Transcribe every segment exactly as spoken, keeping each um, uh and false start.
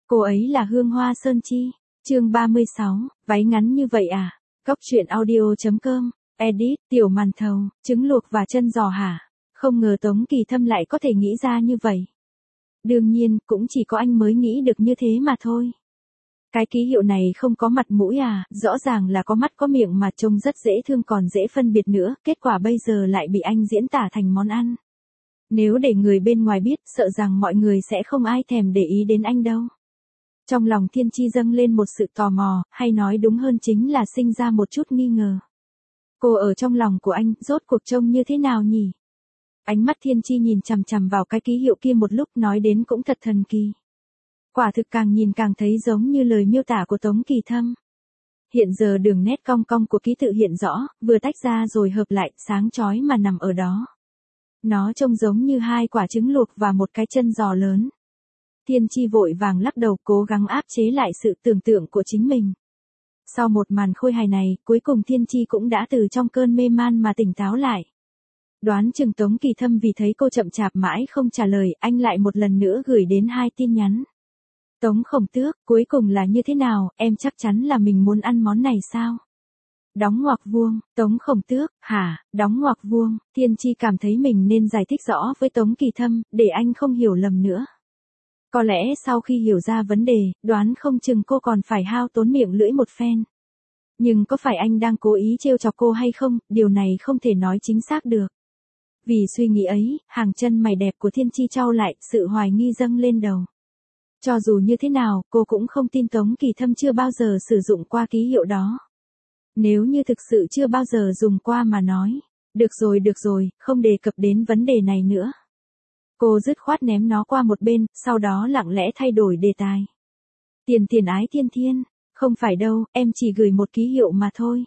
Cô ấy là Hương Hoa Sơn Chi. Chương ba mươi sáu, váy ngắn như vậy à? Cóc truyện audio.com, edit, tiểu màn thầu, trứng luộc và chân giò hả? Không ngờ Tống Kỳ Thâm lại có thể nghĩ ra như vậy. Đương nhiên, cũng chỉ có anh mới nghĩ được như thế mà thôi. Cái ký hiệu này không có mặt mũi à, rõ ràng là có mắt có miệng mà trông rất dễ thương còn dễ phân biệt nữa, kết quả bây giờ lại bị anh diễn tả thành món ăn. Nếu để người bên ngoài biết, sợ rằng mọi người sẽ không ai thèm để ý đến anh đâu. Trong lòng Thiên Chi dâng lên một sự tò mò, hay nói đúng hơn chính là sinh ra một chút nghi ngờ. Cô ở trong lòng của anh, rốt cuộc trông như thế nào nhỉ? Ánh mắt Thiên Chi nhìn chằm chằm vào cái ký hiệu kia một lúc, nói đến cũng thật thần kỳ. Quả thực càng nhìn càng thấy giống như lời miêu tả của Tống Kỳ Thâm. Hiện giờ đường nét cong cong của ký tự hiện rõ, vừa tách ra rồi hợp lại, sáng chói mà nằm ở đó. Nó trông giống như hai quả trứng luộc và một cái chân giò lớn. Thiên Chi vội vàng lắc đầu, cố gắng áp chế lại sự tưởng tượng của chính mình. Sau một màn khôi hài này, cuối cùng Thiên Chi cũng đã từ trong cơn mê man mà tỉnh táo lại. Đoán chừng Tống Kỳ Thâm vì thấy cô chậm chạp mãi không trả lời, anh lại một lần nữa gửi đến hai tin nhắn. Tống Khổng Tước, cuối cùng là như thế nào, em chắc chắn là mình muốn ăn món này sao? Đóng ngoặc vuông, Tống Khổng Tước, hả, đóng ngoặc vuông, Thiên Chi cảm thấy mình nên giải thích rõ với Tống Kỳ Thâm, để anh không hiểu lầm nữa. Có lẽ sau khi hiểu ra vấn đề, đoán không chừng cô còn phải hao tốn miệng lưỡi một phen. Nhưng có phải anh đang cố ý trêu chọc cô hay không, điều này không thể nói chính xác được. Vì suy nghĩ ấy, hàng chân mày đẹp của Thiên Chi chau lại, sự hoài nghi dâng lên đầu. Cho dù như thế nào, cô cũng không tin Tống Kỳ Thâm chưa bao giờ sử dụng qua ký hiệu đó. Nếu như thực sự chưa bao giờ dùng qua mà nói, được rồi được rồi, không đề cập đến vấn đề này nữa. Cô dứt khoát ném nó qua một bên, sau đó lặng lẽ thay đổi đề tài. Tiền tiền ái thiên thiên, không phải đâu, em chỉ gửi một ký hiệu mà thôi.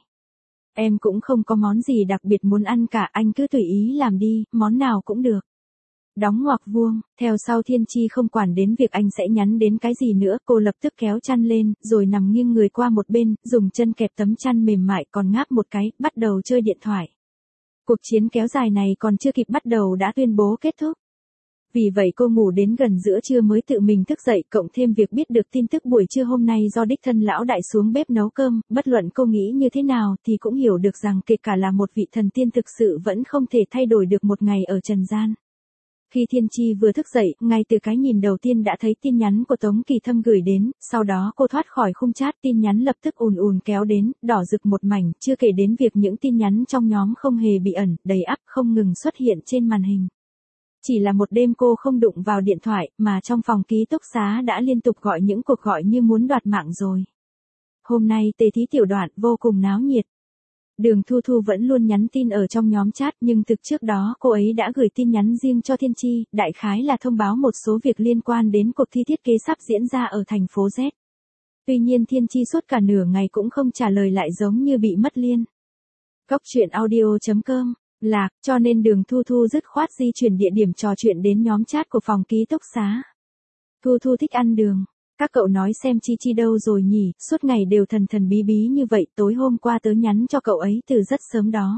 Em cũng không có món gì đặc biệt muốn ăn cả, anh cứ tùy ý làm đi, món nào cũng được. Đóng ngoặc vuông, theo sau Thiên Chi không quản đến việc anh sẽ nhắn đến cái gì nữa, cô lập tức kéo chăn lên, rồi nằm nghiêng người qua một bên, dùng chân kẹp tấm chăn mềm mại còn ngáp một cái, bắt đầu chơi điện thoại. Cuộc chiến kéo dài này còn chưa kịp bắt đầu đã tuyên bố kết thúc. Vì vậy cô ngủ đến gần giữa trưa mới tự mình thức dậy, cộng thêm việc biết được tin tức buổi trưa hôm nay do đích thân lão đại xuống bếp nấu cơm, bất luận cô nghĩ như thế nào thì cũng hiểu được rằng kể cả là một vị thần tiên thực sự vẫn không thể thay đổi được một ngày ở trần gian. Khi Thiên Chi vừa thức dậy, ngay từ cái nhìn đầu tiên đã thấy tin nhắn của Tống Kỳ Thâm gửi đến, sau đó cô thoát khỏi khung chat, tin nhắn lập tức ùn ùn kéo đến, đỏ rực một mảnh, chưa kể đến việc những tin nhắn trong nhóm không hề bị ẩn, đầy ắp không ngừng xuất hiện trên màn hình. Chỉ là một đêm cô không đụng vào điện thoại, mà trong phòng ký túc xá đã liên tục gọi những cuộc gọi như muốn đoạt mạng rồi. Hôm nay tề thí tiểu đoạn vô cùng náo nhiệt. Đường Thu Thu vẫn luôn nhắn tin ở trong nhóm chat, nhưng thực trước đó cô ấy đã gửi tin nhắn riêng cho Thiên Chi, đại khái là thông báo một số việc liên quan đến cuộc thi thiết kế sắp diễn ra ở thành phố Z. Tuy nhiên Thiên Chi suốt cả nửa ngày cũng không trả lời, lại giống như bị mất liên. Cóc truyện audio.com, lạc, cho nên Đường Thu Thu dứt khoát di chuyển địa điểm trò chuyện đến nhóm chat của phòng ký túc xá. Thu Thu thích ăn đường. Các cậu nói xem Chi Chi đâu rồi nhỉ, suốt ngày đều thần thần bí bí như vậy, tối hôm qua tớ nhắn cho cậu ấy từ rất sớm đó.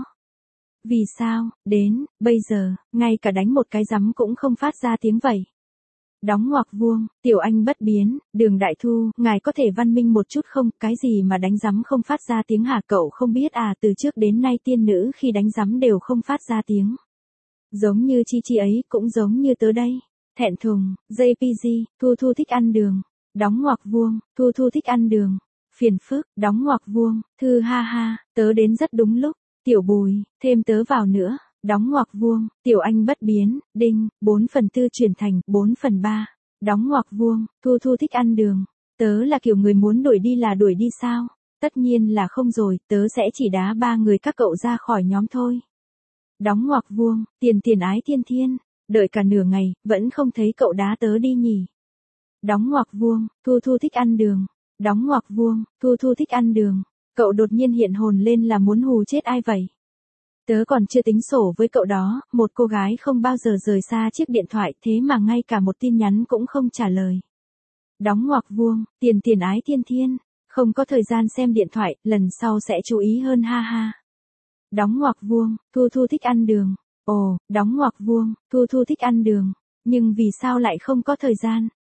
Vì sao, đến, bây giờ, ngay cả đánh một cái rắm cũng không phát ra tiếng vậy. Đóng ngoặc vuông, tiểu anh bất biến, Đường Đại Thu, ngài có thể văn minh một chút không, cái gì mà đánh rắm không phát ra tiếng hả, cậu không biết à, từ trước đến nay tiên nữ khi đánh rắm đều không phát ra tiếng. Giống như Chi Chi ấy, cũng giống như tớ đây. Thẹn thùng, gi pê giê, Thu Thu thích ăn đường. Đóng ngoặc vuông, Thu Thu thích ăn đường. Phiền phức, đóng ngoặc vuông, Thư ha ha, tớ đến rất đúng lúc. Tiểu Bùi, thêm tớ vào nữa. Đóng ngoặc vuông, tiểu anh bất biến, đinh, bốn phần tư chuyển thành bốn phần ba. Đóng ngoặc vuông, Thu Thu thích ăn đường. Tớ là kiểu người muốn đuổi đi là đuổi đi sao? Tất nhiên là không rồi, tớ sẽ chỉ đá ba người các cậu ra khỏi nhóm thôi. Đóng ngoặc vuông, tiền tiền ái thiên thiên, đợi cả nửa ngày, vẫn không thấy cậu đá tớ đi nhỉ. Đóng ngoặc vuông, Thu Thu thích ăn đường. Đóng ngoặc vuông, Thu Thu thích ăn đường. Cậu đột nhiên hiện hồn lên là muốn hù chết ai vậy? Tớ còn chưa tính sổ với cậu đó, một cô gái không bao giờ rời xa chiếc điện thoại, thế mà ngay cả một tin nhắn cũng không trả lời. Đóng ngoặc vuông, tiền tiền ái thiên thiên, không có thời gian xem điện thoại, lần sau sẽ chú ý hơn ha ha. Đóng ngoặc vuông, Thu Thu thích ăn đường. Ồ, đóng ngoặc vuông, Thu Thu thích ăn đường, nhưng vì sao lại không có thời gian?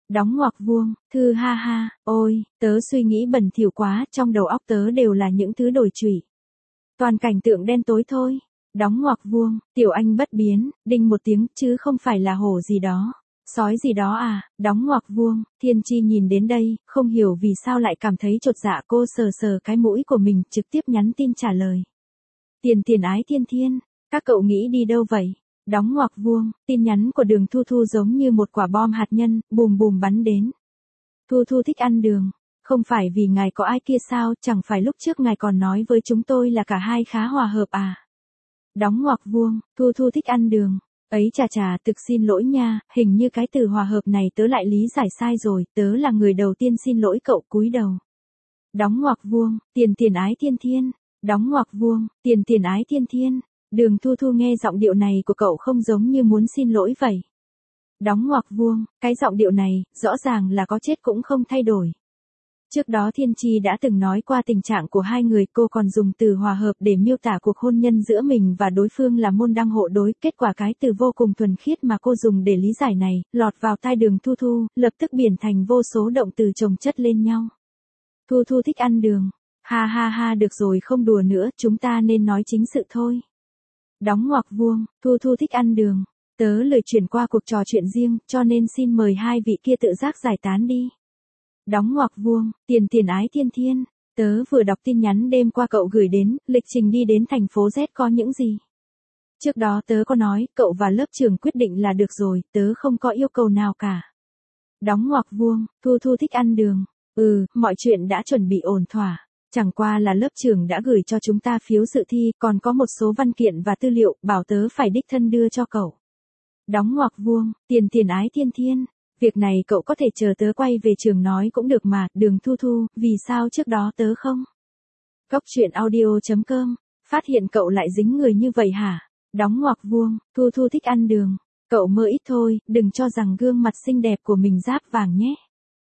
Đóng ngoặc vuông, thư ha ha, ôi, tớ suy nghĩ bẩn thỉu quá, trong đầu óc tớ đều là những thứ đồi trụy. Toàn cảnh tượng đen tối thôi. Đóng ngoặc vuông, Tiểu Anh bất biến, đinh một tiếng, chứ không phải là hổ gì đó. Sói gì đó à, đóng ngoặc vuông, Thiên Chi nhìn đến đây, không hiểu vì sao lại cảm thấy chột dạ, cô sờ sờ cái mũi của mình, trực tiếp nhắn tin trả lời. Tiền tiền ái thiên thiên, các cậu nghĩ đi đâu vậy? Đóng ngoặc vuông, tin nhắn của Đường Thu Thu giống như một quả bom hạt nhân, bùm bùm bắn đến. Thu Thu thích ăn đường, không phải vì ngài có ai kia sao, chẳng phải lúc trước ngài còn nói với chúng tôi là cả hai khá hòa hợp à? Đóng ngoặc vuông, Thu Thu thích ăn đường. Ấy chà chà, thực xin lỗi nha, hình như cái từ hòa hợp này tớ lại lý giải sai rồi, tớ là người đầu tiên xin lỗi cậu, cúi đầu. Đóng ngoặc vuông, tiền tiền ái thiên thiên. Đóng ngoặc vuông, tiền tiền ái thiên thiên. Đường Thu Thu nghe giọng điệu này của cậu không giống như muốn xin lỗi vậy. Đóng ngoặc vuông, cái giọng điệu này, rõ ràng là có chết cũng không thay đổi. Trước đó Thiên Chi đã từng nói qua tình trạng của hai người, cô còn dùng từ hòa hợp để miêu tả cuộc hôn nhân giữa mình và đối phương là môn đăng hộ đối, kết quả cái từ vô cùng thuần khiết mà cô dùng để lý giải này, lọt vào tai Đường Thu Thu, lập tức biển thành vô số động từ chồng chất lên nhau. Thu Thu thích ăn đường, ha ha ha, được rồi không đùa nữa, chúng ta nên nói chính sự thôi. Đóng ngoặc vuông, Thu Thu thích ăn đường, tớ lười chuyển qua cuộc trò chuyện riêng, cho nên xin mời hai vị kia tự giác giải tán đi. Đóng ngoặc vuông, tiền tiền ái thiên thiên, tớ vừa đọc tin nhắn đêm qua cậu gửi đến, lịch trình đi đến thành phố Z có những gì? Trước đó tớ có nói, cậu và lớp trưởng quyết định là được rồi, tớ không có yêu cầu nào cả. Đóng ngoặc vuông, Thu Thu thích ăn đường, ừ, mọi chuyện đã chuẩn bị ổn thỏa, chẳng qua là lớp trưởng đã gửi cho chúng ta phiếu dự thi, còn có một số văn kiện và tư liệu, bảo tớ phải đích thân đưa cho cậu. Đóng ngoặc vuông, tiền tiền ái thiên thiên. Việc này cậu có thể chờ tớ quay về trường nói cũng được mà, Đường Thu Thu, vì sao trước đó tớ không? Cốc truyện audio chấm com, phát hiện cậu lại dính người như vậy hả? Đóng ngoặc vuông, Thu Thu thích ăn đường. Cậu mơ ít thôi, đừng cho rằng gương mặt xinh đẹp của mình giáp vàng nhé.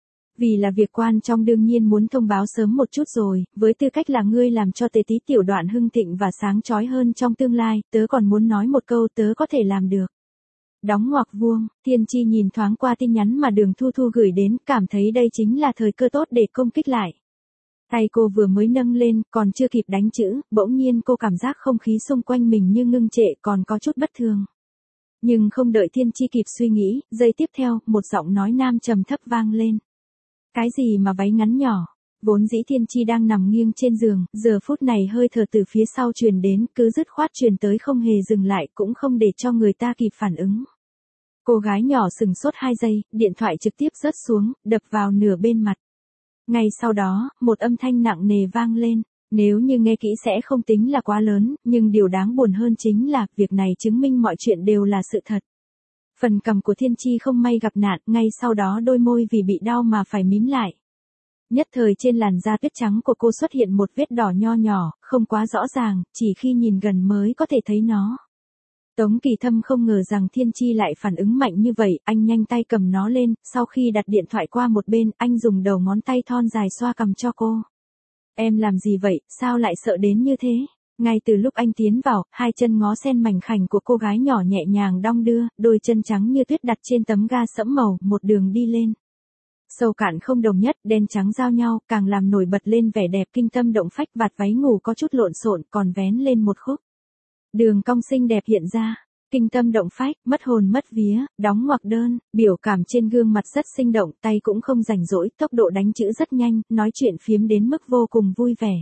Vì là việc quan trọng đương nhiên muốn thông báo sớm một chút rồi, với tư cách là ngươi làm cho Tề Tí tiểu đoạn hưng thịnh và sáng chói hơn trong tương lai, tớ còn muốn nói một câu, tớ có thể làm được. Đóng ngoặc vuông, Thiên Chi nhìn thoáng qua tin nhắn mà Đường Thu Thu gửi đến, cảm thấy đây chính là thời cơ tốt để công kích lại. Tay cô vừa mới nâng lên, còn chưa kịp đánh chữ, bỗng nhiên cô cảm giác không khí xung quanh mình như ngưng trệ, còn có chút bất thường. Nhưng không đợi Thiên Chi kịp suy nghĩ, giây tiếp theo, một giọng nói nam trầm thấp vang lên. Cái gì mà váy ngắn nhỏ? Vốn dĩ Thiên Chi đang nằm nghiêng trên giường, giờ phút này hơi thở từ phía sau truyền đến, cứ dứt khoát truyền tới không hề dừng lại, cũng không để cho người ta kịp phản ứng. Cô gái nhỏ sừng sốt hai giây, điện thoại trực tiếp rớt xuống, đập vào nửa bên mặt. Ngay sau đó, một âm thanh nặng nề vang lên, nếu như nghe kỹ sẽ không tính là quá lớn, nhưng điều đáng buồn hơn chính là, việc này chứng minh mọi chuyện đều là sự thật. Phần cằm của Thiên Chi không may gặp nạn, ngay sau đó đôi môi vì bị đau mà phải mím lại. Nhất thời trên làn da tuyết trắng của cô xuất hiện một vết đỏ nho nhỏ, không quá rõ ràng, chỉ khi nhìn gần mới có thể thấy nó. Tống Kỳ Thâm không ngờ rằng Thiên Chi lại phản ứng mạnh như vậy, anh nhanh tay cầm nó lên, sau khi đặt điện thoại qua một bên, anh dùng đầu ngón tay thon dài xoa cằm cho cô. Em làm gì vậy, sao lại sợ đến như thế? Ngay từ lúc anh tiến vào, hai chân ngó sen mảnh khảnh của cô gái nhỏ nhẹ nhàng đong đưa, đôi chân trắng như tuyết đặt trên tấm ga sẫm màu, một đường đi lên. Sâu cạn không đồng nhất, đen trắng giao nhau, càng làm nổi bật lên vẻ đẹp kinh tâm động phách, vạt váy ngủ có chút lộn xộn, còn vén lên một khúc. Đường cong xinh đẹp hiện ra, kinh tâm động phách, mất hồn mất vía, đóng ngoặc đơn, biểu cảm trên gương mặt rất sinh động, tay cũng không rảnh rỗi, tốc độ đánh chữ rất nhanh, nói chuyện phiếm đến mức vô cùng vui vẻ.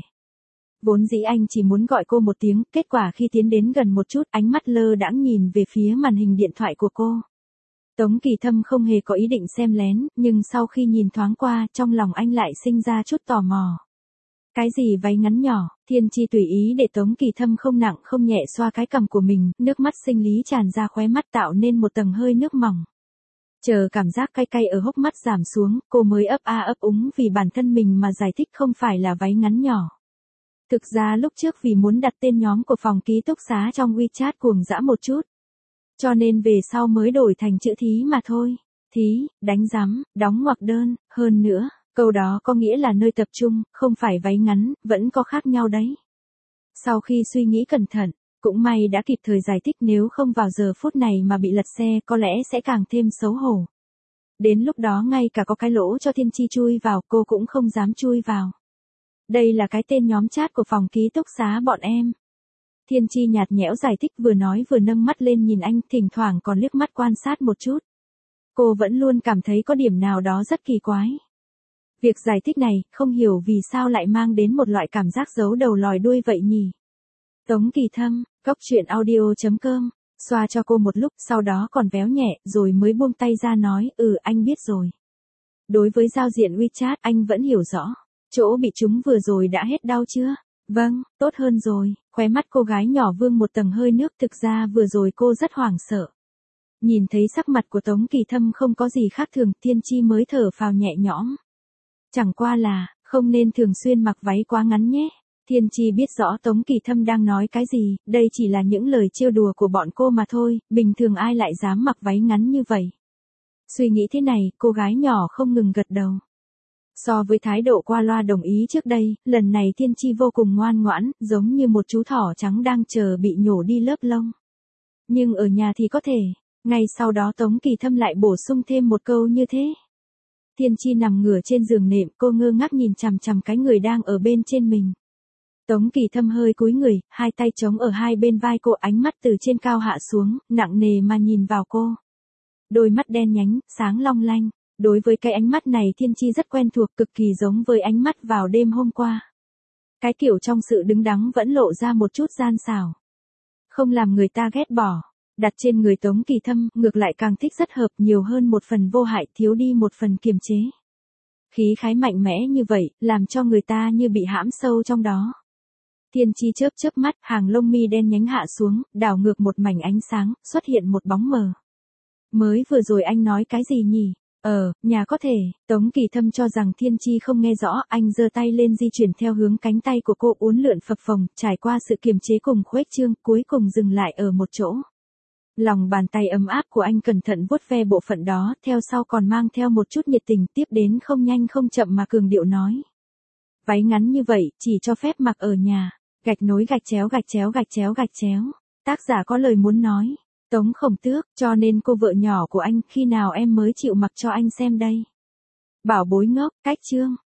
Vốn dĩ anh chỉ muốn gọi cô một tiếng, kết quả khi tiến đến gần một chút, ánh mắt lơ đãng nhìn về phía màn hình điện thoại của cô. Tống Kỳ Thâm không hề có ý định xem lén, nhưng sau khi nhìn thoáng qua, trong lòng anh lại sinh ra chút tò mò. Cái gì váy ngắn nhỏ? Thiên Chi tùy ý để Tống Kỳ Thâm không nặng không nhẹ xoa cái cằm của mình, nước mắt sinh lý tràn ra khóe mắt tạo nên một tầng hơi nước mỏng. Chờ cảm giác cay cay ở hốc mắt giảm xuống, cô mới ấp a ấp úng vì bản thân mình mà giải thích không phải là váy ngắn nhỏ. Thực ra lúc trước vì muốn đặt tên nhóm của phòng ký túc xá trong WeChat cuồng dã một chút. Cho nên về sau mới đổi thành chữ thí mà thôi. Thí, đánh rắm, đóng ngoặc đơn, hơn nữa, câu đó có nghĩa là nơi tập trung, không phải váy ngắn, vẫn có khác nhau đấy. Sau khi suy nghĩ cẩn thận, cũng may đã kịp thời giải thích, nếu không vào giờ phút này mà bị lật xe có lẽ sẽ càng thêm xấu hổ. Đến lúc đó ngay cả có cái lỗ cho Thiên Chi chui vào cô cũng không dám chui vào. Đây là cái tên nhóm chat của phòng ký túc xá bọn em. Thiên Chi nhạt nhẽo giải thích vừa nói vừa nâng mắt lên nhìn anh, thỉnh thoảng còn liếc mắt quan sát một chút. Cô vẫn luôn cảm thấy có điểm nào đó rất kỳ quái. Việc giải thích này, không hiểu vì sao lại mang đến một loại cảm giác giấu đầu lòi đuôi vậy nhỉ. Tống Kỳ Thâm, cốc truyện audio chấm com, xoa cho cô một lúc, sau đó còn véo nhẹ, rồi mới buông tay ra nói, ừ anh biết rồi. Đối với giao diện WeChat, anh vẫn hiểu rõ. Chỗ bị trúng vừa rồi đã hết đau chưa? Vâng, tốt hơn rồi. Khóe mắt cô gái nhỏ vương một tầng hơi nước, thực ra vừa rồi cô rất hoảng sợ. Nhìn thấy sắc mặt của Tống Kỳ Thâm không có gì khác thường, Thiên Chi mới thở phào nhẹ nhõm. Chẳng qua là, không nên thường xuyên mặc váy quá ngắn nhé. Thiên Chi biết rõ Tống Kỳ Thâm đang nói cái gì, đây chỉ là những lời trêu đùa của bọn cô mà thôi, bình thường ai lại dám mặc váy ngắn như vậy. Suy nghĩ thế này, cô gái nhỏ không ngừng gật đầu. So với thái độ qua loa đồng ý trước đây, lần này Thiên Chi vô cùng ngoan ngoãn, giống như một chú thỏ trắng đang chờ bị nhổ đi lớp lông. Nhưng ở nhà thì có thể, ngay sau đó Tống Kỳ Thâm lại bổ sung thêm một câu như thế. Thiên Chi nằm ngửa trên giường nệm, cô ngơ ngác nhìn chằm chằm cái người đang ở bên trên mình. Tống Kỳ Thâm hơi cúi người, hai tay chống ở hai bên vai cô, ánh mắt từ trên cao hạ xuống, nặng nề mà nhìn vào cô. Đôi mắt đen nhánh, sáng long lanh. Đối với cái ánh mắt này Thiên Chi rất quen thuộc, cực kỳ giống với ánh mắt vào đêm hôm qua. Cái kiểu trong sự đứng đắn vẫn lộ ra một chút gian xảo. Không làm người ta ghét bỏ. Đặt trên người Tống Kỳ Thâm, ngược lại càng thích, rất hợp, nhiều hơn một phần vô hại, thiếu đi một phần kiềm chế. Khí khái mạnh mẽ như vậy, làm cho người ta như bị hãm sâu trong đó. Thiên Chi chớp chớp mắt, hàng lông mi đen nhánh hạ xuống, đảo ngược một mảnh ánh sáng, xuất hiện một bóng mờ. Mới vừa rồi anh nói cái gì nhỉ? Ờ, nhà có thể. Tống Kỳ Thâm cho rằng Thiên Chi không nghe rõ, anh giơ tay lên di chuyển theo hướng cánh tay của cô, uốn lượn phập phồng, trải qua sự kiềm chế cùng khuếch trương, cuối cùng dừng lại ở một chỗ. Lòng bàn tay ấm áp của anh cẩn thận vuốt ve bộ phận đó, theo sau còn mang theo một chút nhiệt tình, tiếp đến không nhanh không chậm mà cường điệu nói. Váy ngắn như vậy, chỉ cho phép mặc ở nhà. Gạch nối gạch chéo gạch chéo gạch chéo gạch chéo. Tác giả có lời muốn nói. Tống Khổng Tước, cho nên cô vợ nhỏ của anh, khi nào em mới chịu mặc cho anh xem đây? Bảo bối ngốc, cách chương.